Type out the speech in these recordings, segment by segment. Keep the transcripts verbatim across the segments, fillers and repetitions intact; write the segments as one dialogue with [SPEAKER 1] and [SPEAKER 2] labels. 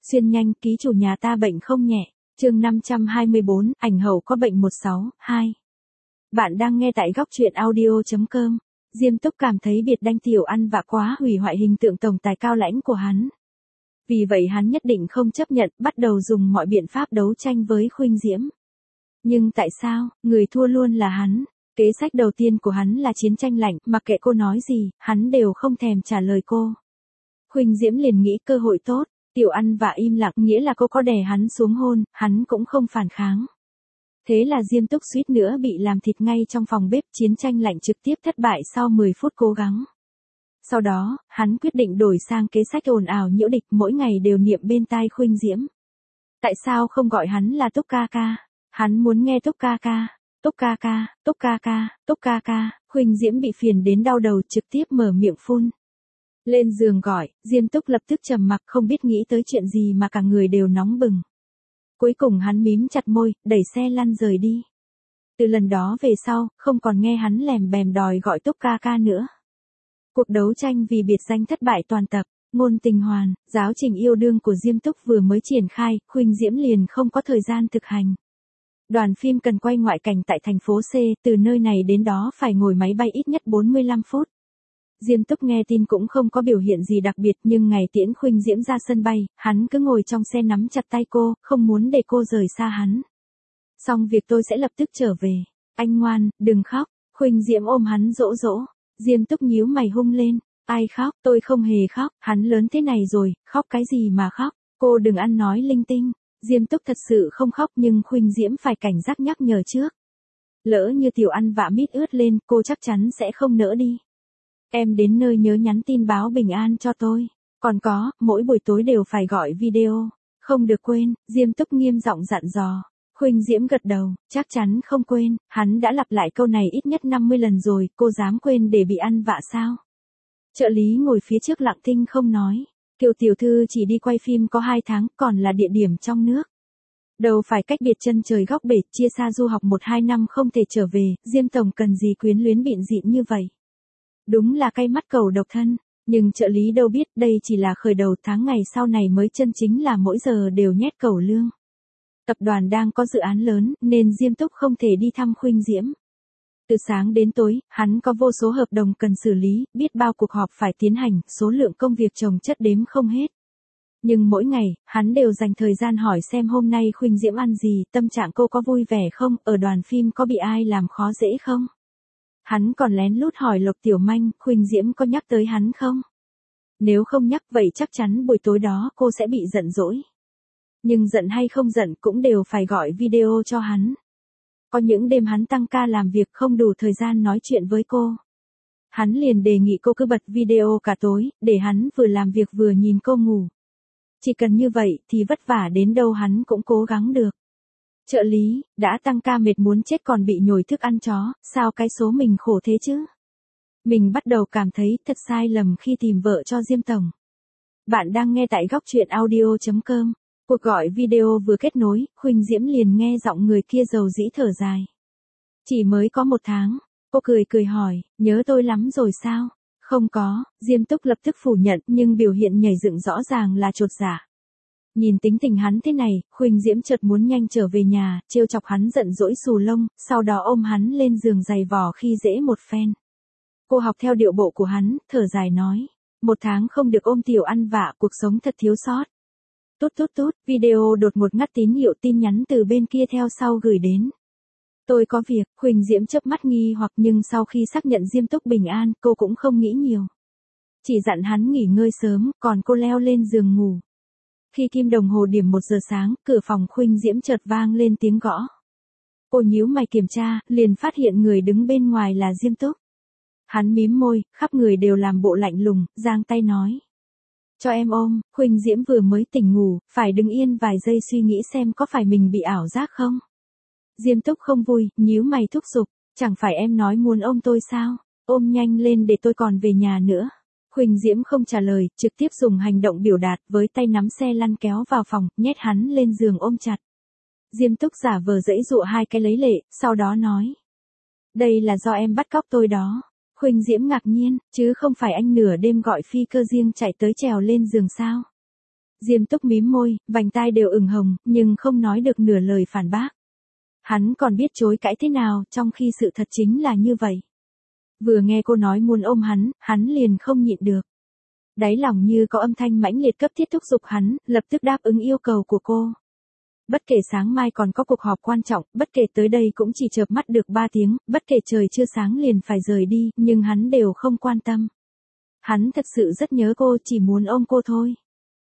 [SPEAKER 1] Xuyên nhanh, ký chủ nhà ta bệnh không nhẹ. Chương năm trăm hai mươi bốn, ảnh hậu có bệnh một sáu, hai. Bạn đang nghe tại góc truyện audio chấm com. Diêm Túc cảm thấy biệt đanh Tiểu Ăn Vạ quá hủy hoại hình tượng tổng tài cao lãnh của hắn. Vì vậy hắn nhất định không chấp nhận, bắt đầu dùng mọi biện pháp đấu tranh với Khuynh Diễm. Nhưng tại sao, người thua luôn là hắn? Kế sách đầu tiên của hắn là chiến tranh lạnh, mặc kệ cô nói gì, hắn đều không thèm trả lời cô. Khuynh Diễm liền nghĩ cơ hội tốt. Tiểu Ăn Vạ im lặng, nghĩa là cô có đè hắn xuống hôn, hắn cũng không phản kháng. Thế là Diêm Túc suýt nữa bị làm thịt ngay trong phòng bếp, chiến tranh lạnh trực tiếp thất bại sau mười phút cố gắng. Sau đó, hắn quyết định đổi sang kế sách ồn ào nhiễu địch, mỗi ngày đều niệm bên tai Khuynh Diễm. Tại sao không gọi hắn là Túc ca ca? Hắn muốn nghe Túc ca ca, Túc ca ca, Túc ca ca, Túc ca ca. Khuynh Diễm bị phiền đến đau đầu, trực tiếp mở miệng phun. Lên giường gọi, Diêm Túc lập tức trầm mặc, không biết nghĩ tới chuyện gì mà cả người đều nóng bừng. Cuối cùng hắn mím chặt môi, đẩy xe lăn rời đi. Từ lần đó về sau, không còn nghe hắn lèm bèm đòi gọi Túc ca ca nữa. Cuộc đấu tranh vì biệt danh thất bại toàn tập, ngôn tình hoàn, giáo trình yêu đương của Diêm Túc vừa mới triển khai, Khuynh Diễm liền không có thời gian thực hành. Đoàn phim cần quay ngoại cảnh tại thành phố C, từ nơi này đến đó phải ngồi máy bay ít nhất bốn mươi lăm phút. Diêm Túc nghe tin cũng không có biểu hiện gì đặc biệt, nhưng ngày tiễn Khuynh Diễm ra sân bay, hắn cứ ngồi trong xe nắm chặt tay cô, không muốn để cô rời xa hắn. Xong việc tôi sẽ lập tức trở về. Anh ngoan, đừng khóc. Khuynh Diễm ôm hắn dỗ dỗ. Diêm Túc nhíu mày hung lên. Ai khóc, tôi không hề khóc, hắn lớn thế này rồi, khóc cái gì mà khóc, cô đừng ăn nói linh tinh. Diêm Túc thật sự không khóc, nhưng Khuynh Diễm phải cảnh giác nhắc nhở trước. Lỡ như Tiểu Ăn Vạ mít ướt lên, cô chắc chắn sẽ không nỡ đi. Em đến nơi nhớ nhắn tin báo bình an cho tôi. Còn có, mỗi buổi tối đều phải gọi video. Không được quên, Diêm Túc nghiêm giọng dặn dò. Khuynh Diễm gật đầu, chắc chắn không quên, hắn đã lặp lại câu này ít nhất năm mươi lần rồi, cô dám quên để bị ăn vạ sao? Trợ lý ngồi phía trước lặng thinh không nói. Kiều tiểu thư chỉ đi quay phim có hai tháng, còn là địa điểm trong nước. Đâu phải cách biệt chân trời góc bể, chia xa du học một hai năm không thể trở về, Diêm tổng cần gì quyến luyến bịn dịn như vậy? Đúng là cay mắt cầu độc thân, nhưng trợ lý đâu biết đây chỉ là khởi đầu, tháng ngày sau này mới chân chính là mỗi giờ đều nhét cẩu lương. Tập đoàn đang có dự án lớn, nên Diêm Túc không thể đi thăm Khuynh Diễm. Từ sáng đến tối, hắn có vô số hợp đồng cần xử lý, biết bao cuộc họp phải tiến hành, số lượng công việc chồng chất đếm không hết. Nhưng mỗi ngày, hắn đều dành thời gian hỏi xem hôm nay Khuynh Diễm ăn gì, tâm trạng cô có vui vẻ không, ở đoàn phim có bị ai làm khó dễ không. Hắn còn lén lút hỏi Lộc Tiểu Manh, Khuynh Diễm có nhắc tới hắn không? Nếu không nhắc vậy chắc chắn buổi tối đó cô sẽ bị giận dỗi. Nhưng giận hay không giận cũng đều phải gọi video cho hắn. Có những đêm hắn tăng ca làm việc không đủ thời gian nói chuyện với cô. Hắn liền đề nghị cô cứ bật video cả tối, để hắn vừa làm việc vừa nhìn cô ngủ. Chỉ cần như vậy thì vất vả đến đâu hắn cũng cố gắng được. Trợ lý, đã tăng ca mệt muốn chết còn bị nhồi thức ăn chó, sao cái số mình khổ thế chứ? Mình bắt đầu cảm thấy thật sai lầm khi tìm vợ cho Diêm tổng. Bạn đang nghe tại góc truyện audio chấm com. Cuộc gọi video vừa kết nối, Khuynh Diễm liền nghe giọng người kia dầu dĩ thở dài. Chỉ mới có một tháng, cô cười cười hỏi, nhớ tôi lắm rồi sao? Không có, Diêm Túc lập tức phủ nhận, nhưng biểu hiện nhảy dựng rõ ràng là chột dạ. Nhìn tính tình hắn thế này, Khuynh Diễm chợt muốn nhanh trở về nhà, trêu chọc hắn giận dỗi xù lông, sau đó ôm hắn lên giường giày vò khi dễ một phen. Cô học theo điệu bộ của hắn, thở dài nói, một tháng không được ôm Tiểu Ăn Vạ, cuộc sống thật thiếu sót. Tút tút tút, video đột ngột ngắt tín hiệu, tin nhắn từ bên kia theo sau gửi đến. Tôi có việc, Khuynh Diễm chớp mắt nghi hoặc, nhưng sau khi xác nhận Diêm Túc bình an, cô cũng không nghĩ nhiều. Chỉ dặn hắn nghỉ ngơi sớm, còn cô leo lên giường ngủ. Khi kim đồng hồ điểm một giờ sáng, cửa phòng Khuynh Diễm chợt vang lên tiếng gõ. Cô nhíu mày kiểm tra, liền phát hiện người đứng bên ngoài là Diêm Túc. Hắn mím môi, khắp người đều làm bộ lạnh lùng, giang tay nói. Cho em ôm. Khuynh Diễm vừa mới tỉnh ngủ, phải đứng yên vài giây suy nghĩ xem có phải mình bị ảo giác không. Diêm Túc không vui, nhíu mày thúc giục, chẳng phải em nói muốn ôm tôi sao, ôm nhanh lên để tôi còn về nhà nữa. Khuynh Diễm không trả lời, trực tiếp dùng hành động biểu đạt, với tay nắm xe lăn kéo vào phòng, nhét hắn lên giường ôm chặt. Diêm Túc giả vờ giãy giụa hai cái lấy lệ, sau đó nói. Đây là do em bắt cóc tôi đó. Khuynh Diễm ngạc nhiên, chứ không phải anh nửa đêm gọi phi cơ riêng chạy tới trèo lên giường sao? Diêm Túc mím môi, vành tai đều ửng hồng, nhưng không nói được nửa lời phản bác. Hắn còn biết chối cãi thế nào, trong khi sự thật chính là như vậy. Vừa nghe cô nói muốn ôm hắn, hắn liền không nhịn được. Đáy lòng như có âm thanh mãnh liệt cấp thiết thúc giục hắn, lập tức đáp ứng yêu cầu của cô. Bất kể sáng mai còn có cuộc họp quan trọng, bất kể tới đây cũng chỉ chợp mắt được ba tiếng, bất kể trời chưa sáng liền phải rời đi, nhưng hắn đều không quan tâm. Hắn thật sự rất nhớ cô, chỉ muốn ôm cô thôi.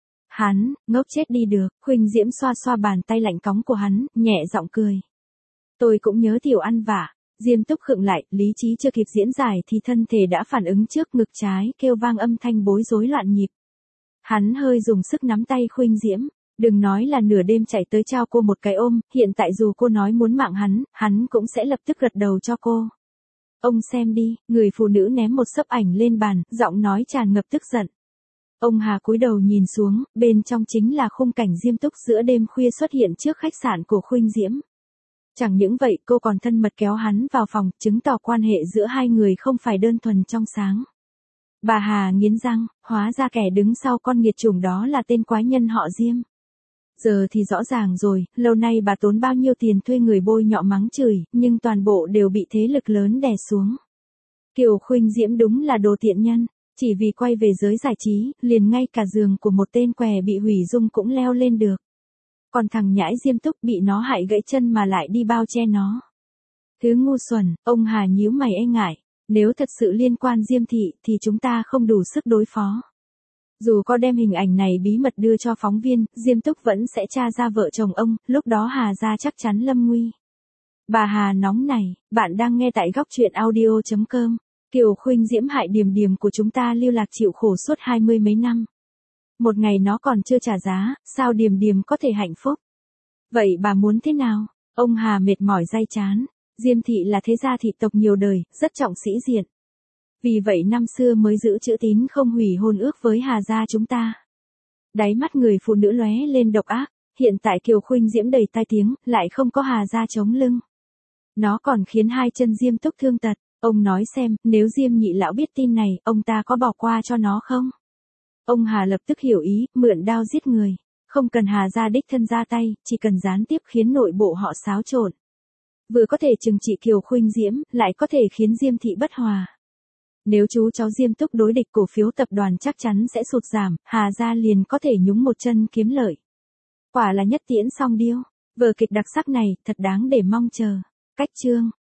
[SPEAKER 1] Hắn, ngốc chết đi được, Khuynh Diễm xoa xoa bàn tay lạnh cóng của hắn, nhẹ giọng cười. Tôi cũng nhớ Tiểu Ăn vả. Diêm Túc khựng lại, lý trí chưa kịp diễn giải thì thân thể đã phản ứng trước, ngực trái kêu vang âm thanh bối rối loạn nhịp. Hắn hơi dùng sức nắm tay Khuynh Diễm, đừng nói là nửa đêm chạy tới trao cô một cái ôm, hiện tại dù cô nói muốn mạng hắn, hắn cũng sẽ lập tức gật đầu cho cô. Ông xem đi, người phụ nữ ném một xấp ảnh lên bàn, giọng nói tràn ngập tức giận. Ông Hà cúi đầu nhìn xuống, bên trong chính là khung cảnh Diêm Túc giữa đêm khuya xuất hiện trước khách sạn của Khuynh Diễm. Chẳng những vậy, cô còn thân mật kéo hắn vào phòng, chứng tỏ quan hệ giữa hai người không phải đơn thuần trong sáng. Bà Hà nghiến răng, hóa ra kẻ đứng sau con nghiệt chủng đó là tên quái nhân họ Diêm. Giờ thì rõ ràng rồi, lâu nay bà tốn bao nhiêu tiền thuê người bôi nhọ mắng chửi, nhưng toàn bộ đều bị thế lực lớn đè xuống. Kiều Khuynh Diễm đúng là đồ tiện nhân, chỉ vì quay về giới giải trí, liền ngay cả giường của một tên què bị hủy dung cũng leo lên được. Còn thằng nhãi Diêm Túc bị nó hại gãy chân mà lại đi bao che nó. Thứ ngu xuẩn, ông Hà nhíu mày e ngại, nếu thật sự liên quan Diêm thị thì chúng ta không đủ sức đối phó. Dù có đem hình ảnh này bí mật đưa cho phóng viên, Diêm Túc vẫn sẽ tra ra vợ chồng ông, lúc đó Hà gia chắc chắn lâm nguy. Bà Hà nóng này, bạn đang nghe tại góc truyện audio chấm com. Kiều Khuynh Diễm hại Điềm Điềm của chúng ta lưu lạc chịu khổ suốt hai mươi mấy năm. Một ngày nó còn chưa trả giá, sao Điềm Điềm có thể hạnh phúc? Vậy bà muốn thế nào? Ông Hà mệt mỏi day chán. Diêm thị là thế gia thị tộc nhiều đời, rất trọng sĩ diện. Vì vậy năm xưa mới giữ chữ tín không hủy hôn ước với Hà gia chúng ta. Đáy mắt người phụ nữ lóe lên độc ác, hiện tại Kiều Khuynh Diễm đầy tai tiếng, lại không có Hà gia chống lưng. Nó còn khiến hai chân Diêm Túc thương tật. Ông nói xem, nếu Diêm nhị lão biết tin này, ông ta có bỏ qua cho nó không? Ông Hà lập tức hiểu ý, mượn đao giết người. Không cần Hà gia đích thân ra tay, chỉ cần gián tiếp khiến nội bộ họ xáo trộn. Vừa có thể trừng trị Kiều Khuynh Diễm, lại có thể khiến Diêm thị bất hòa. Nếu chú cháu Diêm Túc đối địch cổ phiếu tập đoàn chắc chắn sẽ sụt giảm, Hà gia liền có thể nhúng một chân kiếm lợi. Quả là nhất tiễn song điêu. Vở kịch đặc sắc này, thật đáng để mong chờ. Cách chương